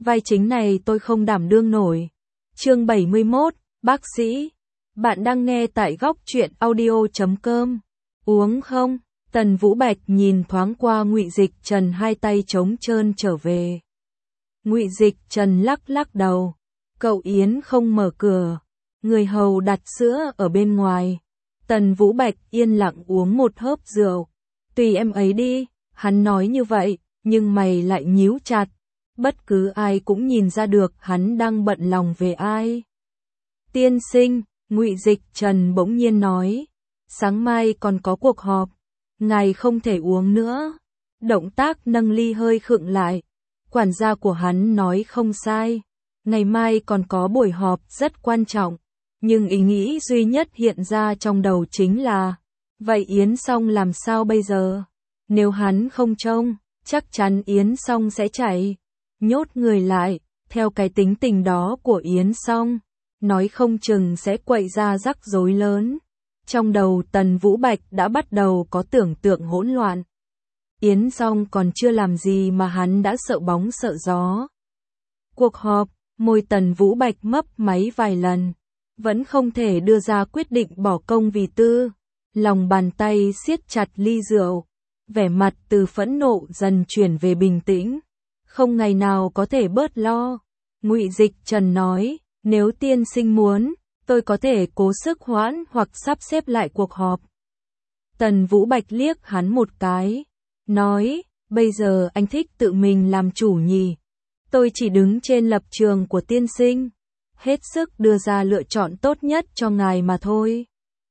vai chính này tôi không đảm đương nổi. Chương 71, bác sĩ. Bạn đang nghe tại góc truyện audio.com. Uống không? Tần Vũ Bạch nhìn thoáng qua Ngụy Dịch Trần, hai tay trống trơn trở về. Ngụy Dịch Trần lắc lắc đầu. Cậu Yến không mở cửa. Người hầu đặt sữa ở bên ngoài. Tần Vũ Bạch yên lặng uống một hớp rượu. Tùy em ấy đi, hắn nói như vậy, nhưng mày lại nhíu chặt. Bất cứ ai cũng nhìn ra được hắn đang bận lòng về ai. Tiên sinh, Ngụy Dịch Trần bỗng nhiên nói. Sáng mai còn có cuộc họp. Ngài không thể uống nữa. Động tác nâng ly hơi khựng lại. Quản gia của hắn nói không sai. Ngày mai còn có buổi họp rất quan trọng. Nhưng ý nghĩ duy nhất hiện ra trong đầu chính là, vậy Yến Song làm sao bây giờ? Nếu hắn không trông, chắc chắn Yến Song sẽ chạy. Nhốt người lại, theo cái tính tình đó của Yến Song, nói không chừng sẽ quậy ra rắc rối lớn. Trong đầu Tần Vũ Bạch đã bắt đầu có tưởng tượng hỗn loạn. Yến Song còn chưa làm gì mà hắn đã sợ bóng sợ gió. Cuộc họp, môi Tần Vũ Bạch mấp máy vài lần. Vẫn không thể đưa ra quyết định bỏ công vì tư. Lòng bàn tay siết chặt ly rượu. Vẻ mặt từ phẫn nộ dần chuyển về bình tĩnh. Không ngày nào có thể bớt lo. Ngụy Dịch Trần nói, nếu tiên sinh muốn, tôi có thể cố sức hoãn hoặc sắp xếp lại cuộc họp. Tần Vũ Bạch liếc hắn một cái. Nói, bây giờ anh thích tự mình làm chủ nhỉ. Tôi chỉ đứng trên lập trường của tiên sinh. Hết sức đưa ra lựa chọn tốt nhất cho ngài mà thôi.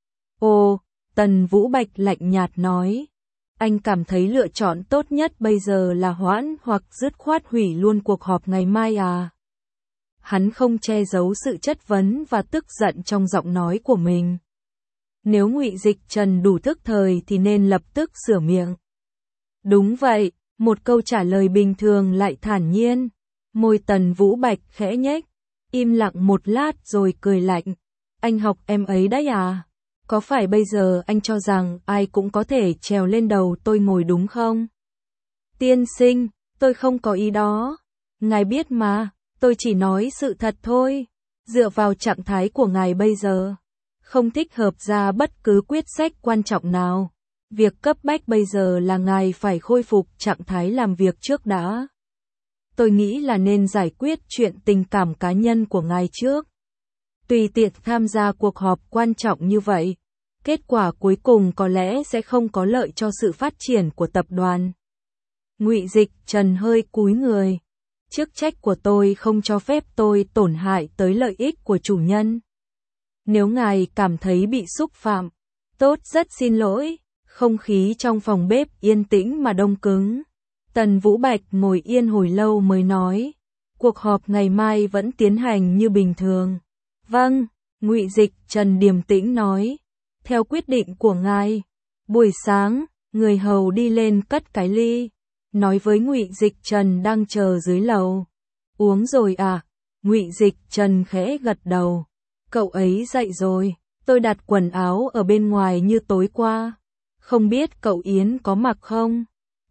Ồ, Tần Vũ Bạch lạnh nhạt nói. Anh cảm thấy lựa chọn tốt nhất bây giờ là hoãn hoặc dứt khoát hủy luôn cuộc họp ngày mai à? Hắn không che giấu sự chất vấn và tức giận trong giọng nói của mình. Nếu Ngụy Dịch Trần đủ thức thời thì nên lập tức sửa miệng. Đúng vậy, một câu trả lời bình thường lại thản nhiên. Môi Tần Vũ Bạch khẽ nhếch. Im lặng một lát rồi cười lạnh. Anh học em ấy đấy à? Có phải bây giờ anh cho rằng ai cũng có thể trèo lên đầu tôi ngồi đúng không? Tiên sinh, tôi không có ý đó. Ngài biết mà, tôi chỉ nói sự thật thôi. Dựa vào trạng thái của ngài bây giờ, không thích hợp ra bất cứ quyết sách quan trọng nào. Việc cấp bách bây giờ là ngài phải khôi phục trạng thái làm việc trước đã. Tôi nghĩ là nên giải quyết chuyện tình cảm cá nhân của ngài trước. Tùy tiện tham gia cuộc họp quan trọng như vậy, kết quả cuối cùng có lẽ sẽ không có lợi cho sự phát triển của tập đoàn. Ngụy Dịch Trần hơi cúi người. Chức trách của tôi không cho phép tôi tổn hại tới lợi ích của chủ nhân. Nếu ngài cảm thấy bị xúc phạm, tốt rất xin lỗi. Không khí trong phòng bếp yên tĩnh mà đông cứng. Tần Vũ Bạch ngồi yên hồi lâu mới nói, cuộc họp ngày mai vẫn tiến hành như bình thường. Vâng, Ngụy Dịch Trần điềm tĩnh nói, theo quyết định của ngài. Buổi sáng, người hầu đi lên cất cái ly, nói với Ngụy Dịch Trần đang chờ dưới lầu. Uống rồi à? Ngụy Dịch Trần khẽ gật đầu. Cậu ấy dậy rồi, tôi đặt quần áo ở bên ngoài như tối qua. Không biết cậu Yến có mặc không?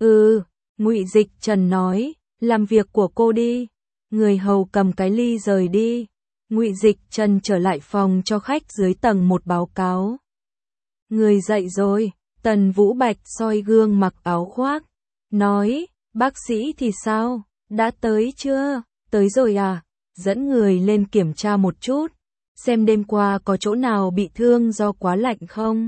Ngụy Dịch Trần nói, làm việc của cô đi. Người hầu cầm cái ly rời đi. Ngụy Dịch Trần trở lại phòng cho khách dưới tầng 1 báo cáo. Người dậy rồi, Tần Vũ Bạch soi gương mặc áo khoác. Nói, bác sĩ thì sao? Đã tới chưa? Tới rồi à? Dẫn người lên kiểm tra một chút. Xem đêm qua có chỗ nào bị thương do quá lạnh không?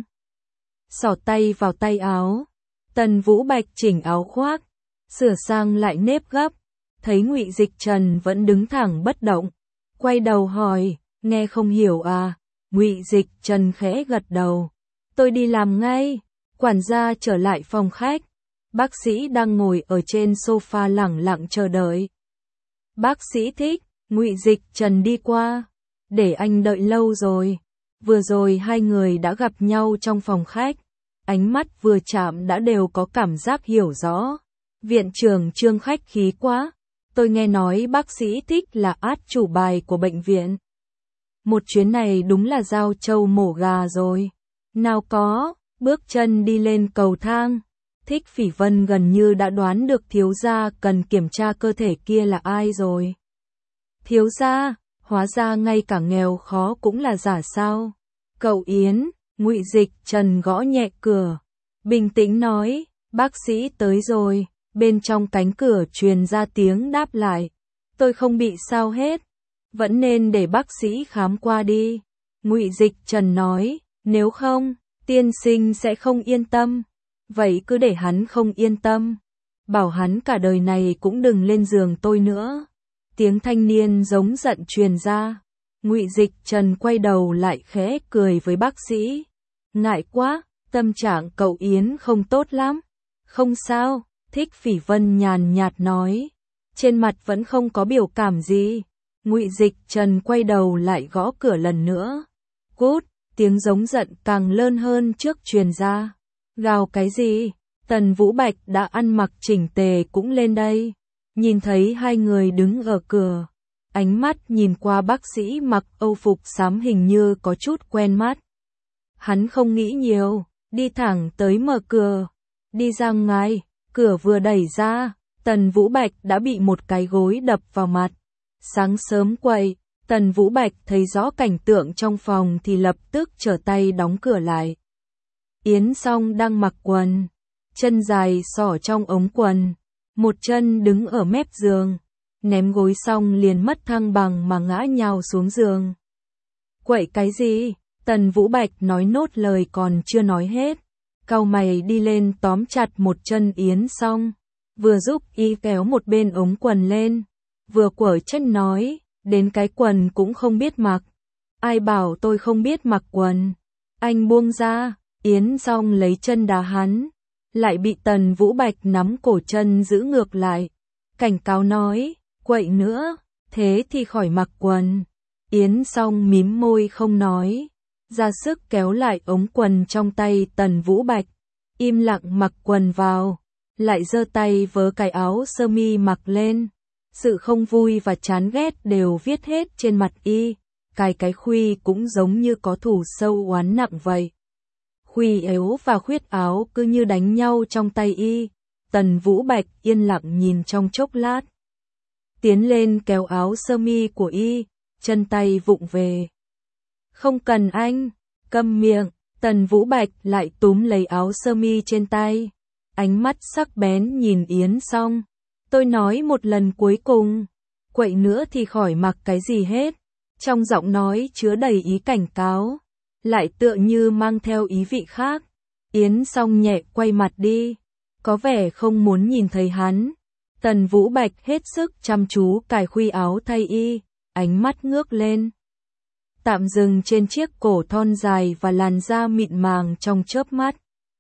Xỏ tay vào tay áo. Tần Vũ Bạch chỉnh áo khoác. Sửa sang lại nếp gấp, thấy Ngụy Dịch Trần vẫn đứng thẳng bất động, quay đầu hỏi, nghe không hiểu à? Ngụy Dịch Trần khẽ gật đầu, tôi đi làm ngay. Quản gia trở lại phòng khách, bác sĩ đang ngồi ở trên sofa lẳng lặng chờ đợi. Bác sĩ thích. Ngụy Dịch Trần đi qua, để anh đợi lâu rồi. Vừa rồi hai người đã gặp nhau trong phòng khách, ánh mắt vừa chạm đã đều có cảm giác hiểu rõ. Viện trưởng Trương khách khí quá, tôi nghe nói bác sĩ thích là át chủ bài của bệnh viện. Một chuyến này đúng là giao trâu mổ gà rồi. Nào có, bước chân đi lên cầu thang. Thích Phỉ Vân gần như đã đoán được thiếu gia cần kiểm tra cơ thể kia là ai rồi. Thiếu gia, hóa ra ngay cả nghèo khó cũng là giả sao? Cậu Yến, Ngụy Dịch Trần gõ nhẹ cửa, bình tĩnh nói, bác sĩ tới rồi. Bên trong cánh cửa truyền ra tiếng đáp lại, tôi không bị sao hết, vẫn nên để bác sĩ khám qua đi. Ngụy Dịch Trần nói, nếu không, tiên sinh sẽ không yên tâm. Vậy cứ để hắn không yên tâm, bảo hắn cả đời này cũng đừng lên giường tôi nữa. Tiếng thanh niên giống giận truyền ra. Ngụy Dịch Trần quay đầu lại khẽ cười với bác sĩ. Ngại quá, tâm trạng cậu Yến không tốt lắm. Không sao, Thích Phỉ Vân nhàn nhạt nói. Trên mặt vẫn không có biểu cảm gì. Ngụy Dịch Trần quay đầu lại gõ cửa lần nữa. Cút, tiếng giống giận càng lớn hơn trước truyền ra. Gào cái gì? Tần Vũ Bạch đã ăn mặc chỉnh tề cũng lên đây. Nhìn thấy hai người đứng ở cửa. Ánh mắt nhìn qua bác sĩ mặc âu phục xám hình như có chút quen mắt. Hắn không nghĩ nhiều, đi thẳng tới mở cửa. Đi ra ngoài, cửa vừa đẩy ra, Tần Vũ Bạch đã bị một cái gối đập vào mặt. Sáng sớm quậy, Tần Vũ Bạch thấy rõ cảnh tượng trong phòng thì lập tức trở tay đóng cửa lại. Yến Song đang mặc quần, chân dài xỏ trong ống quần, một chân đứng ở mép giường, ném gối xong liền mất thăng bằng mà ngã nhào xuống giường. Quậy cái gì? Tần Vũ Bạch nói nốt lời còn chưa nói hết, cau mày đi lên tóm chặt một chân Yến Song, vừa giúp y kéo một bên ống quần lên, vừa quở trách nói, đến cái quần cũng không biết mặc. Ai bảo tôi không biết mặc quần? Anh buông ra. Yến Song lấy chân đá hắn, lại bị Tần Vũ Bạch nắm cổ chân giữ ngược lại, cảnh cáo nói, quậy nữa, thế thì khỏi mặc quần. Yến Song mím môi không nói, ra sức kéo lại ống quần trong tay Tần Vũ Bạch, im lặng mặc quần vào, lại giơ tay vớ cái áo sơ mi mặc lên. Sự không vui và chán ghét đều viết hết trên mặt y, cái khuy cũng giống như có thù sâu oán nặng vậy. Khuy yếu và khuyết áo cứ như đánh nhau trong tay y. Tần Vũ Bạch yên lặng nhìn trong chốc lát, tiến lên kéo áo sơ mi của y, chân tay vụng về. Không cần anh, câm miệng. Tần Vũ Bạch lại túm lấy áo sơ mi trên tay, ánh mắt sắc bén nhìn Yến Song. Tôi nói một lần cuối cùng, quậy nữa thì khỏi mặc cái gì hết. Trong giọng nói chứa đầy ý cảnh cáo, lại tựa như mang theo ý vị khác. Yến Song nhẹ quay mặt đi, có vẻ không muốn nhìn thấy hắn. Tần Vũ Bạch hết sức chăm chú cài khuy áo thay y, ánh mắt ngước lên, tạm dừng trên chiếc cổ thon dài và làn da mịn màng trong chớp mắt.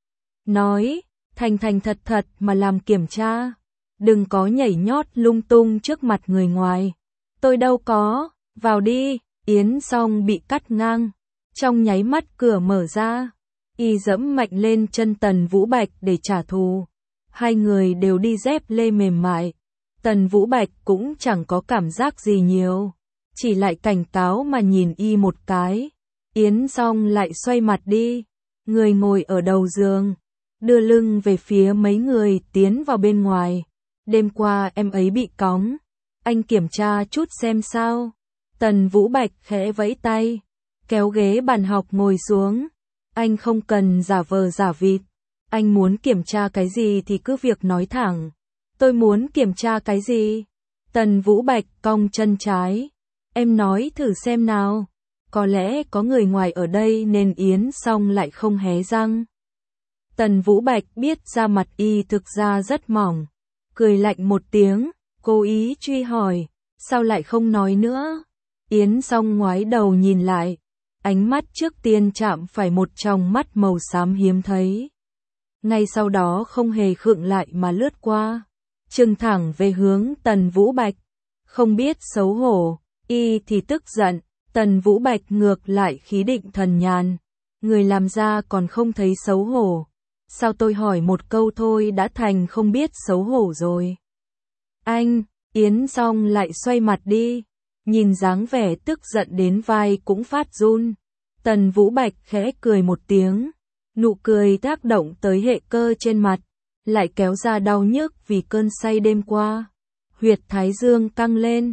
Nói, thành thành thật thật mà làm kiểm tra, đừng có nhảy nhót lung tung trước mặt người ngoài. Tôi đâu có, vào đi. Yến Song bị cắt ngang, trong nháy mắt cửa mở ra, y dẫm mạnh lên chân Tần Vũ Bạch để trả thù. Hai người đều đi dép lê mềm mại, Tần Vũ Bạch cũng chẳng có cảm giác gì nhiều, chỉ lại cảnh cáo mà nhìn y một cái. Yến Song lại xoay mặt đi, người ngồi ở đầu giường, đưa lưng về phía mấy người tiến vào bên ngoài. Đêm qua em ấy bị cóng, anh kiểm tra chút xem sao. Tần Vũ Bạch khẽ vẫy tay, kéo ghế bàn học ngồi xuống. Anh không cần giả vờ giả vịt, anh muốn kiểm tra cái gì thì cứ việc nói thẳng. Tôi muốn kiểm tra cái gì? Tần Vũ Bạch cong chân trái. Em nói thử xem nào. Có lẽ có người ngoài ở đây nên Yến Song lại không hé răng. Tần Vũ Bạch biết da mặt y thực ra rất mỏng, cười lạnh một tiếng, cố ý truy hỏi, sao lại không nói nữa? Yến Song ngoái đầu nhìn lại, ánh mắt trước tiên chạm phải một tròng mắt màu xám hiếm thấy. Ngay sau đó không hề khựng lại mà lướt qua, trừng thẳng về hướng Tần Vũ Bạch. Không biết xấu hổ, y thì tức giận, Tần Vũ Bạch ngược lại khí định thần nhàn. Người làm ra còn không thấy xấu hổ. Sao tôi hỏi một câu thôi đã thành không biết xấu hổ rồi? Anh, Yến Song lại xoay mặt đi, nhìn dáng vẻ tức giận đến vai cũng phát run. Tần Vũ Bạch khẽ cười một tiếng, nụ cười tác động tới hệ cơ trên mặt, lại kéo ra đau nhức vì cơn say đêm qua. Huyệt thái dương căng lên,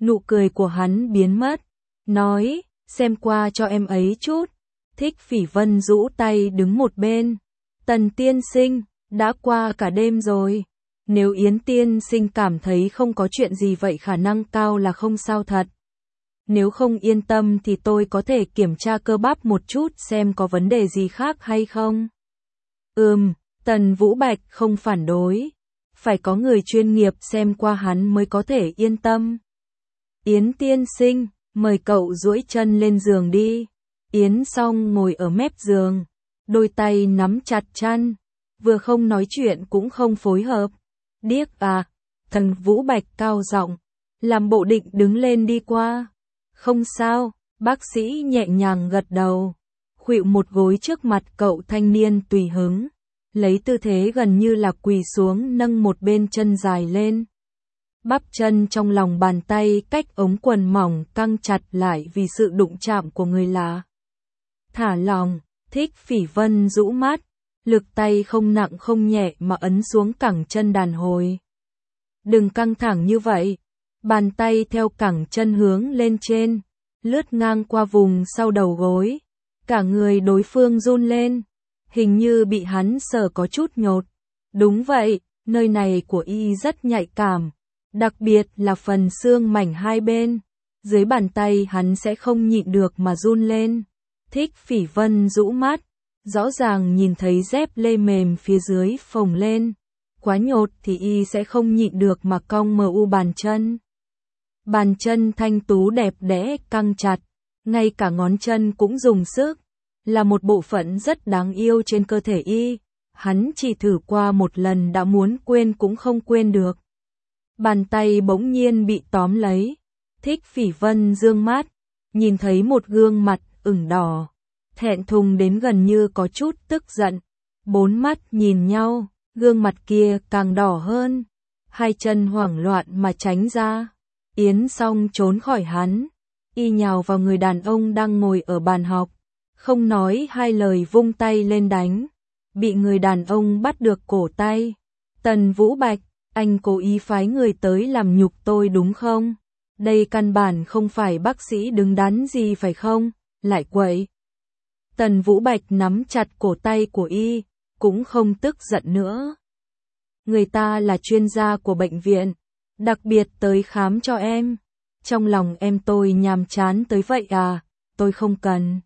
Nụ cười của hắn biến mất, nói, xem qua cho em ấy chút. Thích Phỉ Vân rũ tay đứng một bên. Tần tiên sinh, đã qua cả đêm rồi. Nếu Yến tiên sinh cảm thấy không có chuyện gì vậy khả năng cao là không sao thật. Nếu không yên tâm thì tôi có thể kiểm tra cơ bắp một chút xem có vấn đề gì khác hay không. Tần Vũ Bạch không phản đối. Phải có người chuyên nghiệp xem qua hắn mới có thể yên tâm. Yến tiên sinh, mời cậu duỗi chân lên giường đi. Yến Song ngồi ở mép giường, đôi tay nắm chặt chăn, vừa không nói chuyện cũng không phối hợp. Điếc à? Tần Vũ Bạch cao giọng, làm bộ định đứng lên đi qua. Không sao, bác sĩ nhẹ nhàng gật đầu, khuỵu một gối trước mặt cậu thanh niên tùy hứng, lấy tư thế gần như là quỳ xuống nâng một bên chân dài lên. Bắp chân trong lòng bàn tay cách ống quần mỏng căng chặt lại vì sự đụng chạm của người lạ. Thả lòng, Thích Phỉ Vân rũ mắt, lực tay không nặng không nhẹ mà ấn xuống cẳng chân đàn hồi. Đừng căng thẳng như vậy. Bàn tay theo cẳng chân hướng lên trên, lướt ngang qua vùng sau đầu gối. Cả người đối phương run lên, hình như bị hắn sờ có chút nhột. Đúng vậy, nơi này của y rất nhạy cảm, đặc biệt là phần xương mảnh hai bên. Dưới bàn tay hắn sẽ không nhịn được mà run lên. Thích Phỉ Vân rũ mắt, rõ ràng nhìn thấy dép lê mềm phía dưới phồng lên. Quá nhột thì y sẽ không nhịn được mà cong mu bàn chân. Bàn chân thanh tú đẹp đẽ căng chặt, ngay cả ngón chân cũng dùng sức, là một bộ phận rất đáng yêu trên cơ thể y. Hắn chỉ thử qua một lần đã muốn quên cũng không quên được. Bàn tay bỗng nhiên bị tóm lấy. Thích Phỉ Vân dương mắt, nhìn thấy một gương mặt ửng đỏ, thẹn thùng đến gần như có chút tức giận. Bốn mắt nhìn nhau, gương mặt kia càng đỏ hơn. Hai chân hoảng loạn mà tránh ra. Yến Song trốn khỏi hắn, y nhào vào người đàn ông đang ngồi ở bàn học, không nói hai lời vung tay lên đánh, bị người đàn ông bắt được cổ tay. Tần Vũ Bạch, anh cố ý phái người tới làm nhục tôi đúng không? Đây căn bản không phải bác sĩ đứng đắn gì phải không? Lại quậy. Tần Vũ Bạch nắm chặt cổ tay của y, cũng không tức giận nữa. Người ta là chuyên gia của bệnh viện, đặc biệt tới khám cho em. Trong lòng em tôi nhàm chán tới vậy à, tôi không cần.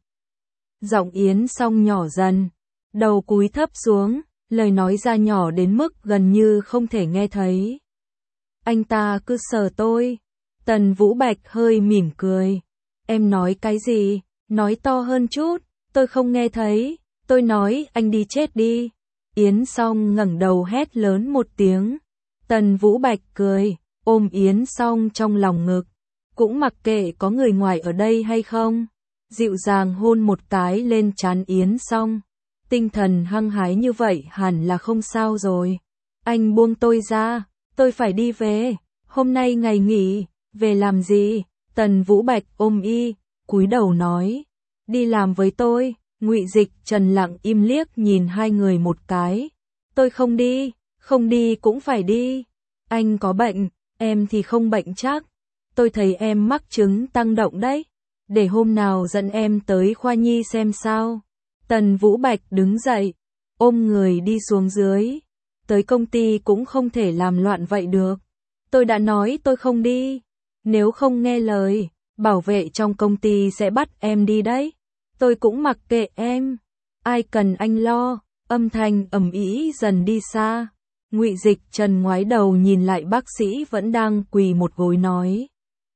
Giọng Yến Song nhỏ dần, đầu cúi thấp xuống, lời nói ra nhỏ đến mức gần như không thể nghe thấy. Anh ta cứ sờ tôi. Tần Vũ Bạch hơi mỉm cười. Em nói cái gì? Nói to hơn chút, tôi không nghe thấy. Tôi nói anh đi chết đi. Yến Song ngẩng đầu hét lớn một tiếng. Tần Vũ Bạch cười, ôm Yến Song trong lòng ngực, cũng mặc kệ có người ngoài ở đây hay không, dịu dàng hôn một cái lên trán Yến Song. Tinh thần hăng hái như vậy hẳn là không sao rồi. Anh buông tôi ra, tôi phải đi về, hôm nay ngày nghỉ. Về làm gì? Tần Vũ Bạch ôm y, cúi đầu nói, đi làm với tôi. Ngụy Dịch Trần lặng im liếc nhìn hai người một cái. Tôi không đi, không đi cũng phải đi. Anh có bệnh, em thì không bệnh chắc. Tôi thấy em mắc chứng tăng động đấy. Để hôm nào dẫn em tới khoa nhi xem sao. Tần Vũ Bạch đứng dậy, ôm người đi xuống dưới. Tới công ty cũng không thể làm loạn vậy được. Tôi đã nói tôi không đi. Nếu không nghe lời, bảo vệ trong công ty sẽ bắt em đi đấy. Tôi cũng mặc kệ em. Ai cần anh lo. Âm thanh ầm ĩ dần đi xa. Ngụy Dịch Trần ngoái đầu nhìn lại bác sĩ vẫn đang quỳ một gối nói.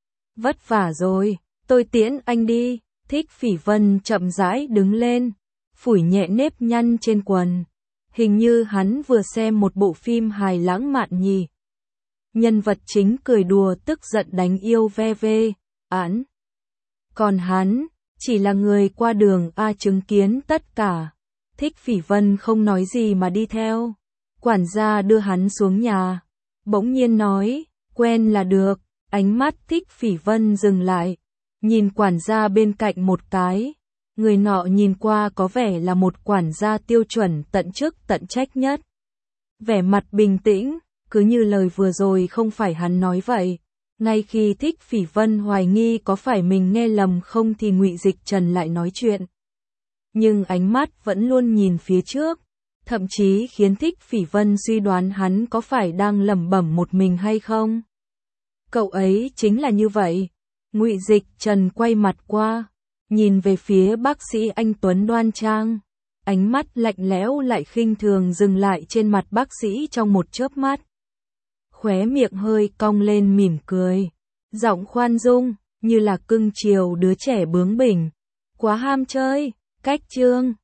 Vất vả rồi, tôi tiễn anh đi. Thích Phỉ Vân chậm rãi đứng lên, phủi nhẹ nếp nhăn trên quần. Hình như hắn vừa xem một bộ phim hài lãng mạn nhỉ. Nhân vật chính cười đùa tức giận đánh yêu ve ve, án. Còn hắn, chỉ là người qua đường chứng kiến tất cả. Thích Phỉ Vân không nói gì mà đi theo. Quản gia đưa hắn xuống nhà. Bỗng nhiên nói, quen là được. Ánh mắt Thích Phỉ Vân dừng lại. Nhìn quản gia bên cạnh một cái. Người nọ nhìn qua có vẻ là một quản gia tiêu chuẩn tận chức tận trách nhất. Vẻ mặt bình tĩnh, cứ như lời vừa rồi không phải hắn nói vậy. Ngay khi Thích Phỉ Vân hoài nghi có phải mình nghe lầm không thì Ngụy Dịch Trần lại nói chuyện. Nhưng ánh mắt vẫn luôn nhìn phía trước, thậm chí khiến Thích Phỉ Vân suy đoán hắn có phải đang lẩm bẩm một mình hay không. Cậu ấy chính là như vậy. Ngụy Dịch Trần quay mặt qua, nhìn về phía bác sĩ anh tuấn đoan trang. Ánh mắt lạnh lẽo lại khinh thường dừng lại trên mặt bác sĩ trong một chớp mắt. Khóe miệng hơi cong lên mỉm cười. Giọng khoan dung, như là cưng chiều đứa trẻ bướng bỉnh. Quá ham chơi, cách chương.